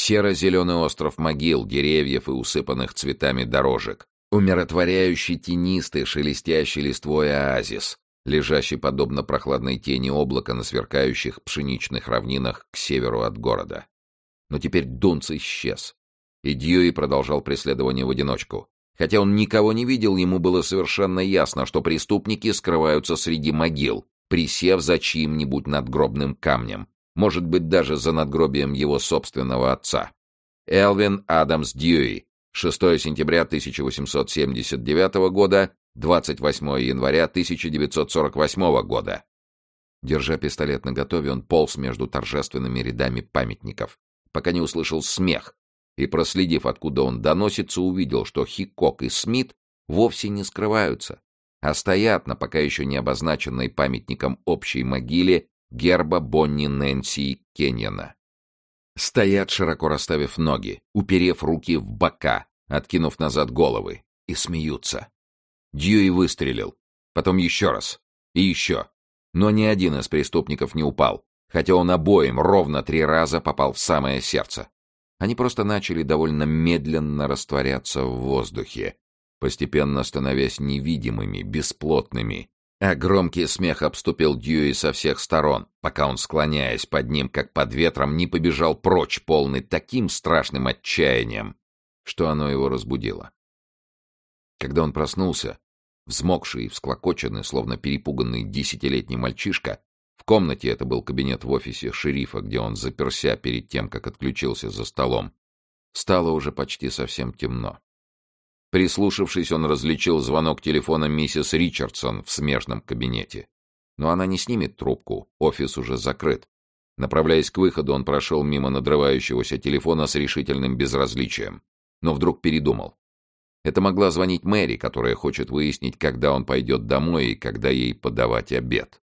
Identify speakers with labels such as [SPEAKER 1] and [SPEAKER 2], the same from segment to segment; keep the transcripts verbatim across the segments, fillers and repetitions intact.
[SPEAKER 1] Серо-зеленый остров могил, деревьев и усыпанных цветами дорожек. Умиротворяющий тенистый, шелестящий листвой оазис, лежащий подобно прохладной тени облака на сверкающих пшеничных равнинах к северу от города. Но теперь Дунц исчез, и Дьюи продолжал преследование в одиночку. Хотя он никого не видел, ему было совершенно ясно, что преступники скрываются среди могил, присев за чьим-нибудь надгробным камнем, может быть, даже за надгробием его собственного отца. Элвин Адамс Дьюи, шестое сентября тысяча восемьсот семьдесят девятого года, двадцать восьмое января тысяча девятьсот сорок восьмого года. Держа пистолет наготове, он полз между торжественными рядами памятников, пока не услышал смех, и, проследив, откуда он доносится, увидел, что Хикок и Смит вовсе не скрываются, а стоят на пока еще не обозначенной памятником общей могиле герба Бонни Нэнси Кеньяна. Стоят, широко расставив ноги, уперев руки в бока, откинув назад головы, и смеются. Дьюи выстрелил, потом еще раз, и еще, но ни один из преступников не упал, хотя он обоим ровно три раза попал в самое сердце. Они просто начали довольно медленно растворяться в воздухе, постепенно становясь невидимыми, бесплотными, а громкий смех обступил Дьюи со всех сторон, пока он, склоняясь под ним, как под ветром, не побежал прочь, полный таким страшным отчаянием, что оно его разбудило. Когда он проснулся, взмокший и всклокоченный, словно перепуганный десятилетний мальчишка, в комнате, это был кабинет в офисе шерифа, где он заперся перед тем, как отключился за столом, стало уже почти совсем темно. Прислушавшись, он различил звонок телефона миссис Ричардсон в смежном кабинете. Но она не снимет трубку, офис уже закрыт. Направляясь к выходу, он прошел мимо надрывающегося телефона с решительным безразличием. Но вдруг передумал. Это могла звонить Мэри, которая хочет выяснить, когда он пойдет домой и когда ей подавать обед.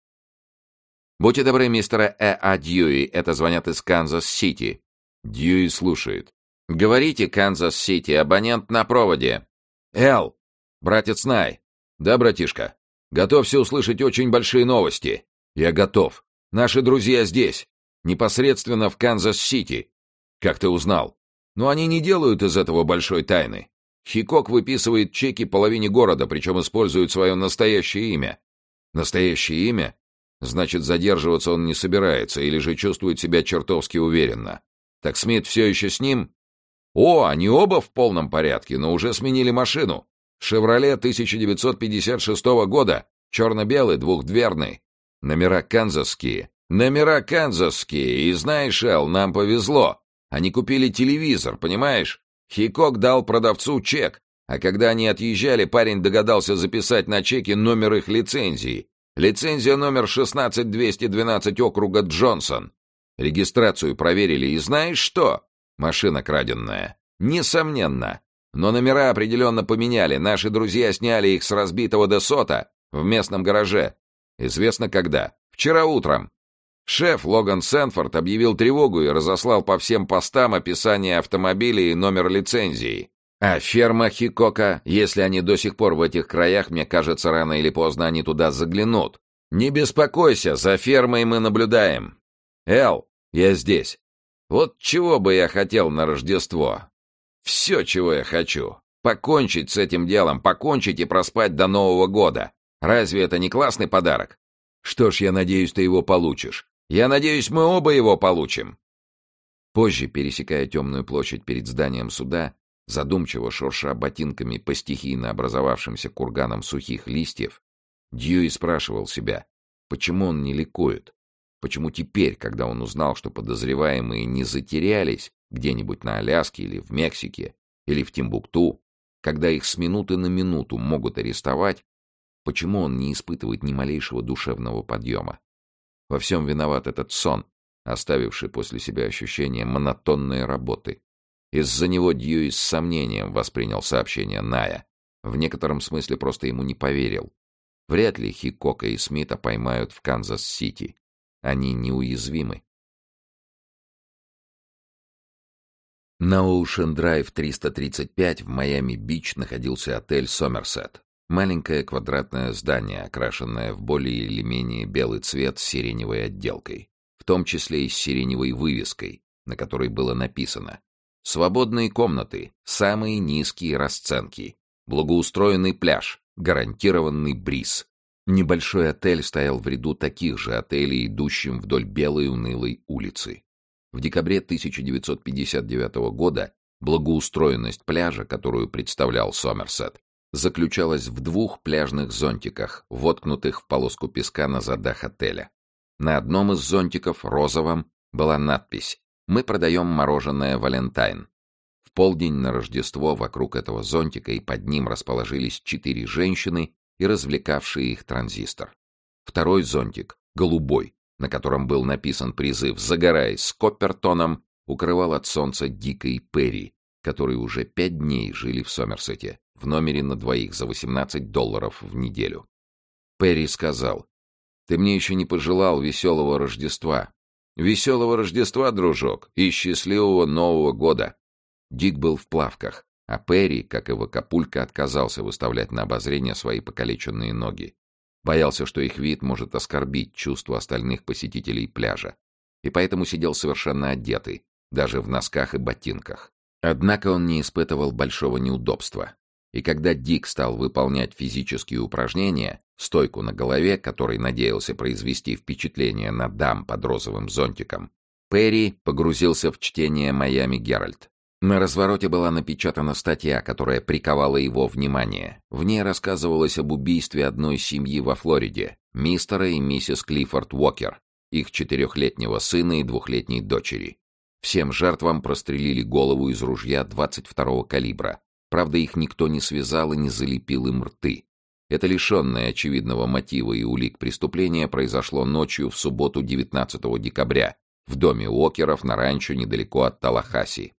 [SPEAKER 1] «Будьте добры, мистера Э. А. Дьюи, это звонят из Канзас-Сити». Дьюи слушает. «Говорите, Канзас-Сити, абонент на проводе». «Эл, братец Най». «Да, братишка. Готовься услышать очень большие новости». «Я готов. Наши друзья здесь. Непосредственно в Канзас-Сити». «Как ты узнал?» «Но они не делают из этого большой тайны. Хикок выписывает чеки половине города, причем использует свое настоящее имя». «Настоящее имя? Значит, задерживаться он не собирается или же чувствует себя чертовски уверенно. Так Смит все еще с ним?» «О, они оба в полном порядке, но уже сменили машину. «Шевроле» тысяча девятьсот пятьдесят шестого года, черно-белый, двухдверный. Номера канзасские. Номера канзасские, и знаешь, Эл, нам повезло. Они купили телевизор, понимаешь? Хикок дал продавцу чек, а когда они отъезжали, парень догадался записать на чеке номер их лицензии. Лицензия номер шестнадцать двести двенадцать округа Джонсон. Регистрацию проверили, и знаешь что? Машина краденная. Несомненно. Но номера определенно поменяли. Наши друзья сняли их с разбитого Десота в местном гараже. Известно когда. Вчера утром. Шеф Логан Сэнфорд объявил тревогу и разослал по всем постам описание автомобиля и номер лицензии. А ферма Хикока, если они до сих пор в этих краях, мне кажется, рано или поздно они туда заглянут. Не беспокойся, за фермой мы наблюдаем. Эл, я здесь. Вот чего бы я хотел на Рождество. Все, чего я хочу. Покончить с этим делом, покончить и проспать до Нового года. Разве это не классный подарок? Что ж, я надеюсь, ты его получишь. Я надеюсь, мы оба его получим. Позже, пересекая темную площадь перед зданием суда, задумчиво шурша ботинками по стихийно образовавшимся курганам сухих листьев, Дьюи спрашивал себя, почему он не ликует. Почему теперь, когда он узнал, что подозреваемые не затерялись где-нибудь на Аляске или в Мексике, или в Тимбукту, когда их с минуты на минуту могут арестовать, почему он не испытывает ни малейшего душевного подъема? Во всем виноват этот сон, оставивший после себя ощущение монотонной работы. Из-за него Дьюи с сомнением воспринял сообщение Ная. В некотором смысле просто ему не поверил. Вряд ли Хикока и Смита поймают в Канзас-Сити. Они неуязвимы. На Оушен-Драйв триста тридцать пять в Майами-Бич находился отель «Сомерсет». Маленькое квадратное здание, окрашенное в более или менее белый цвет с сиреневой отделкой, в том числе и с сиреневой вывеской, на которой было написано: «Свободные комнаты, самые низкие расценки, благоустроенный пляж, гарантированный бриз». Небольшой отель стоял в ряду таких же отелей, идущим вдоль белой унылой улицы. В декабре тысяча девятьсот пятьдесят девятого года благоустроенность пляжа, которую представлял Сомерсет, заключалась в двух пляжных зонтиках, воткнутых в полоску песка на задах отеля. На одном из зонтиков, розовом, была надпись: «Мы продаем мороженое «Валентайн». В полдень на Рождество вокруг этого зонтика и под ним расположились четыре женщины и развлекавшие их транзистор. Второй зонтик, голубой, на котором был написан призыв «Загорай с Коппертоном», укрывал от солнца Дика и Перри, которые уже пять дней жили в Сомерсете, в номере на двоих за восемнадцать долларов в неделю. Перри сказал: «Ты мне еще не пожелал веселого Рождества». «Веселого Рождества, дружок, и счастливого Нового года». Дик был в плавках, а Перри, как и Вакапулько, отказался выставлять на обозрение свои покалеченные ноги. Боялся, что их вид может оскорбить чувства остальных посетителей пляжа, и поэтому сидел совершенно одетый, даже в носках и ботинках. Однако он не испытывал большого неудобства. И когда Дик стал выполнять физические упражнения, стойку на голове, который надеялся произвести впечатление на дам под розовым зонтиком, Перри погрузился в чтение «Майами Геральд». На развороте была напечатана статья, которая приковала его внимание. В ней рассказывалось об убийстве одной семьи во Флориде, мистера и миссис Клиффорд Уокер, их четырехлетнего сына и двухлетней дочери. Всем жертвам прострелили голову из ружья двадцать второго калибра. Правда, их никто не связал и не залепил им рты. Это лишенное очевидного мотива и улик преступление произошло ночью в субботу девятнадцатого декабря в доме Уокеров на ранчо недалеко от Таллахасси.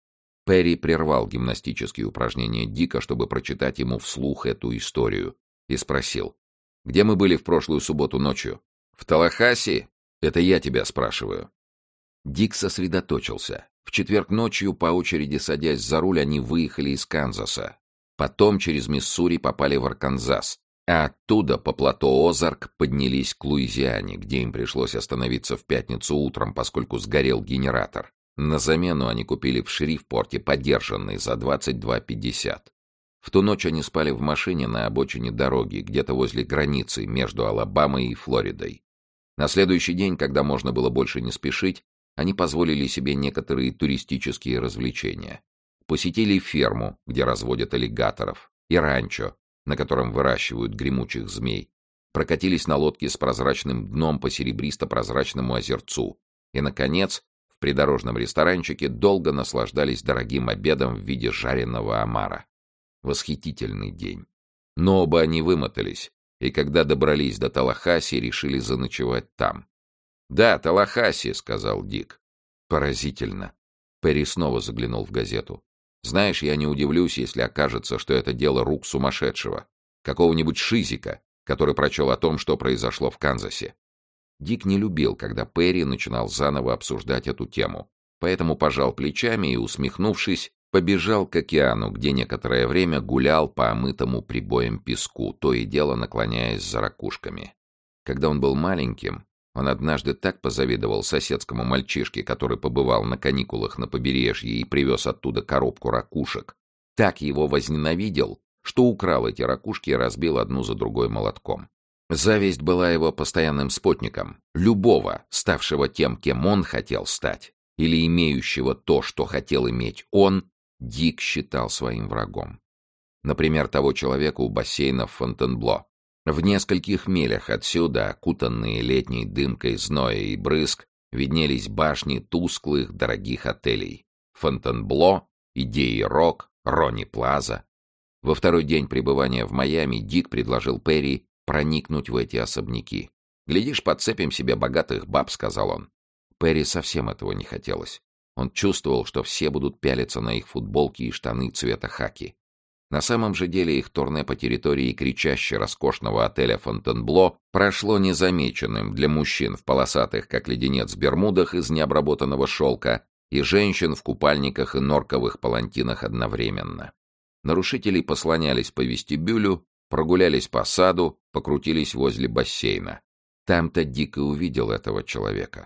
[SPEAKER 1] Перри прервал гимнастические упражнения Дика, чтобы прочитать ему вслух эту историю, и спросил: «Где мы были в прошлую субботу ночью?» «В Таллахасси? Это я тебя спрашиваю». Дик сосредоточился. В четверг ночью, по очереди садясь за руль, они выехали из Канзаса. Потом через Миссури попали в Арканзас, а оттуда по плато Озарк поднялись к Луизиане, где им пришлось остановиться в пятницу утром, поскольку сгорел генератор. На замену они купили в Шрифпорте подержанный за двадцать два пятьдесят. В ту ночь они спали в машине на обочине дороги, где-то возле границы между Алабамой и Флоридой. На следующий день, когда можно было больше не спешить, они позволили себе некоторые туристические развлечения. Посетили ферму, где разводят аллигаторов, и ранчо, на котором выращивают гремучих змей. Прокатились на лодке с прозрачным дном по серебристо-прозрачному озерцу. И, наконец, в придорожном ресторанчике долго наслаждались дорогим обедом в виде жареного омара. Восхитительный день. Но оба они вымотались, и когда добрались до Таллахасси, решили заночевать там. «Да, Таллахасси», — сказал Дик. «Поразительно». Перри снова заглянул в газету. «Знаешь, я не удивлюсь, если окажется, что это дело рук сумасшедшего, какого-нибудь шизика, который прочел о том, что произошло в Канзасе». Дик не любил, когда Перри начинал заново обсуждать эту тему, поэтому пожал плечами и, усмехнувшись, побежал к океану, где некоторое время гулял по омытому прибоем песку, то и дело наклоняясь за ракушками. Когда он был маленьким, он однажды так позавидовал соседскому мальчишке, который побывал на каникулах на побережье и привез оттуда коробку ракушек, так его возненавидел, что украл эти ракушки и разбил одну за другой молотком. Зависть была его постоянным спутником. Любого, ставшего тем, кем он хотел стать, или имеющего то, что хотел иметь он, Дик считал своим врагом. Например, того человека у бассейна в Фонтенбло. В нескольких милях отсюда, окутанные летней дымкой зноя и брызг, виднелись башни тусклых, дорогих отелей. Фонтенбло, Идеи Рок, Рони Плаза. Во второй день пребывания в Майами Дик предложил Перри проникнуть в эти особняки. «Глядишь, подцепим себе богатых баб», — сказал он. Перри совсем этого не хотелось. Он чувствовал, что все будут пялиться на их футболки и штаны цвета хаки. На самом же деле их турне по территории кричаще роскошного отеля Фонтенбло прошло незамеченным для мужчин в полосатых, как леденец, бермудах из необработанного шелка и женщин в купальниках и норковых палантинах одновременно. Нарушители послонялись по вестибюлю, прогулялись по саду, покрутились возле бассейна. Там-то Дик и увидел этого человека.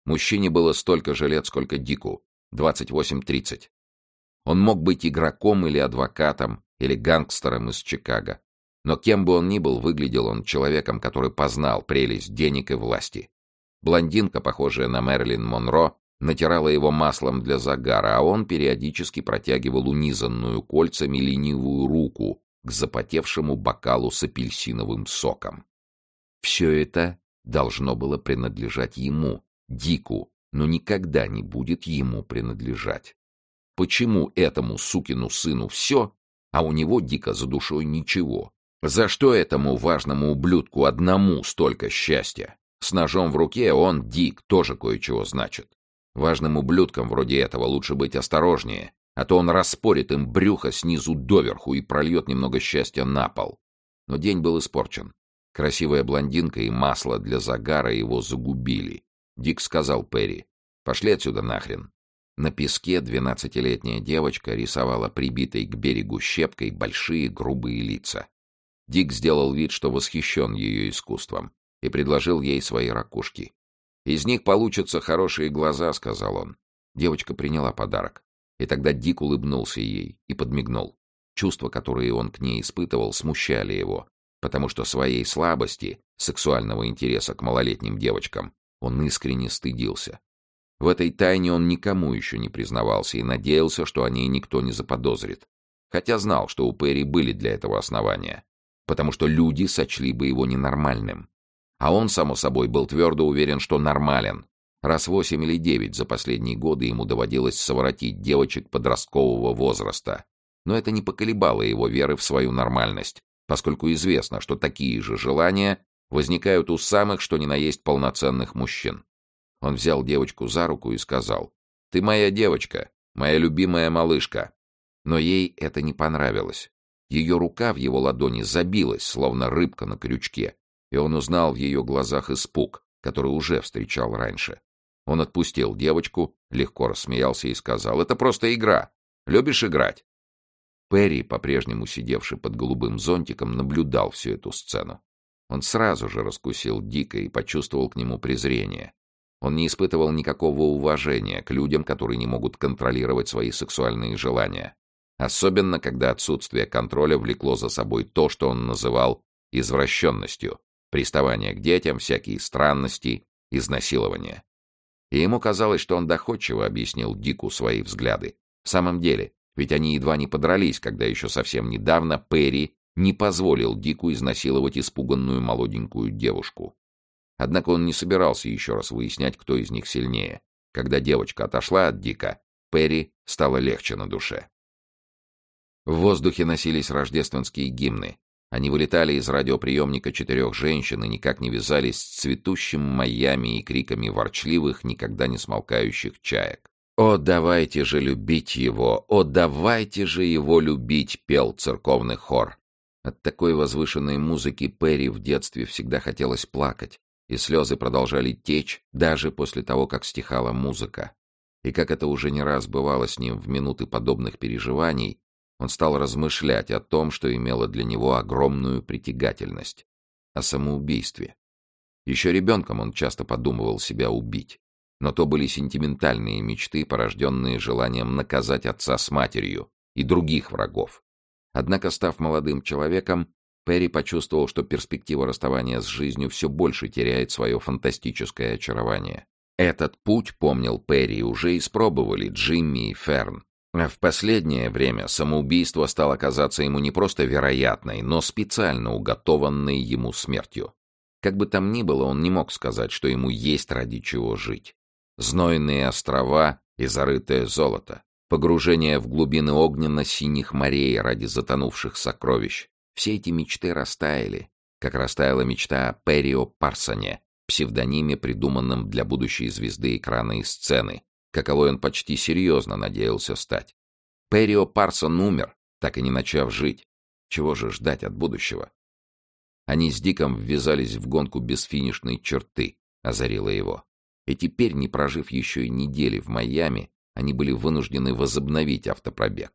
[SPEAKER 1] Мужчине было столько же лет, сколько Дику — двадцать восемь-тридцать. Он мог быть игроком или адвокатом, или гангстером из Чикаго. Но кем бы он ни был, выглядел он человеком, который познал прелесть денег и власти. Блондинка, похожая на Мэрилин Монро, натирала его маслом для загара, а он периодически протягивал унизанную кольцами ленивую руку к запотевшему бокалу с апельсиновым соком. Все это должно было принадлежать ему, Дику, но никогда не будет ему принадлежать. Почему этому сукину сыну все, а у него, Дика, за душой ничего? За что этому важному ублюдку одному столько счастья? С ножом в руке он, Дик, тоже кое-чего значит. Важным ублюдкам вроде этого лучше быть осторожнее, а то он распорит им брюхо снизу доверху и прольет немного счастья на пол. Но день был испорчен. Красивая блондинка и масло для загара его загубили. Дик сказал Перри: «Пошли отсюда нахрен». На песке двенадцатилетняя девочка рисовала прибитой к берегу щепкой большие грубые лица. Дик сделал вид, что восхищен ее искусством, и предложил ей свои ракушки. «Из них получатся хорошие глаза», — сказал он. Девочка приняла подарок. И тогда Дик улыбнулся ей и подмигнул. Чувства, которые он к ней испытывал, смущали его, потому что своей слабости, сексуального интереса к малолетним девочкам, он искренне стыдился. В этой тайне он никому еще не признавался и надеялся, что о ней никто не заподозрит. Хотя знал, что у Перри были для этого основания, потому что люди сочли бы его ненормальным. А он, само собой, был твердо уверен, что нормален. Раз восемь или девять за последние годы ему доводилось совратить девочек подросткового возраста. Но это не поколебало его веры в свою нормальность, поскольку известно, что такие же желания возникают у самых что ни на есть полноценных мужчин. Он взял девочку за руку и сказал: «Ты моя девочка, моя любимая малышка». Но ей это не понравилось. Ее рука в его ладони забилась, словно рыбка на крючке, и он узнал в ее глазах испуг, который уже встречал раньше. Он отпустил девочку, легко рассмеялся и сказал: «Это просто игра. Любишь играть?» Перри, по-прежнему сидевший под голубым зонтиком, наблюдал всю эту сцену. Он сразу же раскусил Дика и почувствовал к нему презрение. Он не испытывал никакого уважения к людям, которые не могут контролировать свои сексуальные желания. Особенно, когда отсутствие контроля влекло за собой то, что он называл извращенностью, приставание к детям, всякие странности, изнасилования. И ему казалось, что он доходчиво объяснил Дику свои взгляды. В самом деле, ведь они едва не подрались, когда еще совсем недавно Перри не позволил Дику изнасиловать испуганную молоденькую девушку. Однако он не собирался еще раз выяснять, кто из них сильнее. Когда девочка отошла от Дика, Перри стало легче на душе. В воздухе носились рождественские гимны. Они вылетали из радиоприемника четырех женщин и никак не вязались с цветущим Майами и криками ворчливых, никогда не смолкающих чаек. «О, давайте же любить его! О, давайте же его любить!» — пел церковный хор. От такой возвышенной музыки Перри в детстве всегда хотелось плакать, и слезы продолжали течь даже после того, как стихала музыка. И как это уже не раз бывало с ним в минуты подобных переживаний, он стал размышлять о том, что имело для него огромную притягательность — о самоубийстве. Еще ребенком он часто подумывал себя убить, но то были сентиментальные мечты, порожденные желанием наказать отца с матерью и других врагов. Однако, став молодым человеком, Перри почувствовал, что перспектива расставания с жизнью все больше теряет свое фантастическое очарование. Этот путь, помнил Перри, уже испробовали Джимми и Ферн. А в последнее время самоубийство стало казаться ему не просто вероятной, но специально уготованной ему смертью. Как бы там ни было, он не мог сказать, что ему есть ради чего жить. Знойные острова и зарытое золото, погружение в глубины огненно-синих морей ради затонувших сокровищ. Все эти мечты растаяли, как растаяла мечта о Перри О. Парсоне, псевдониме, придуманном для будущей звезды экрана и сцены, каковой он почти серьезно надеялся стать. Перри О. Парсон умер, так и не начав жить. Чего же ждать от будущего? Они с Диком ввязались в гонку без финишной черты, озарило его. И теперь, не прожив еще и недели в Майами, они были вынуждены возобновить автопробег.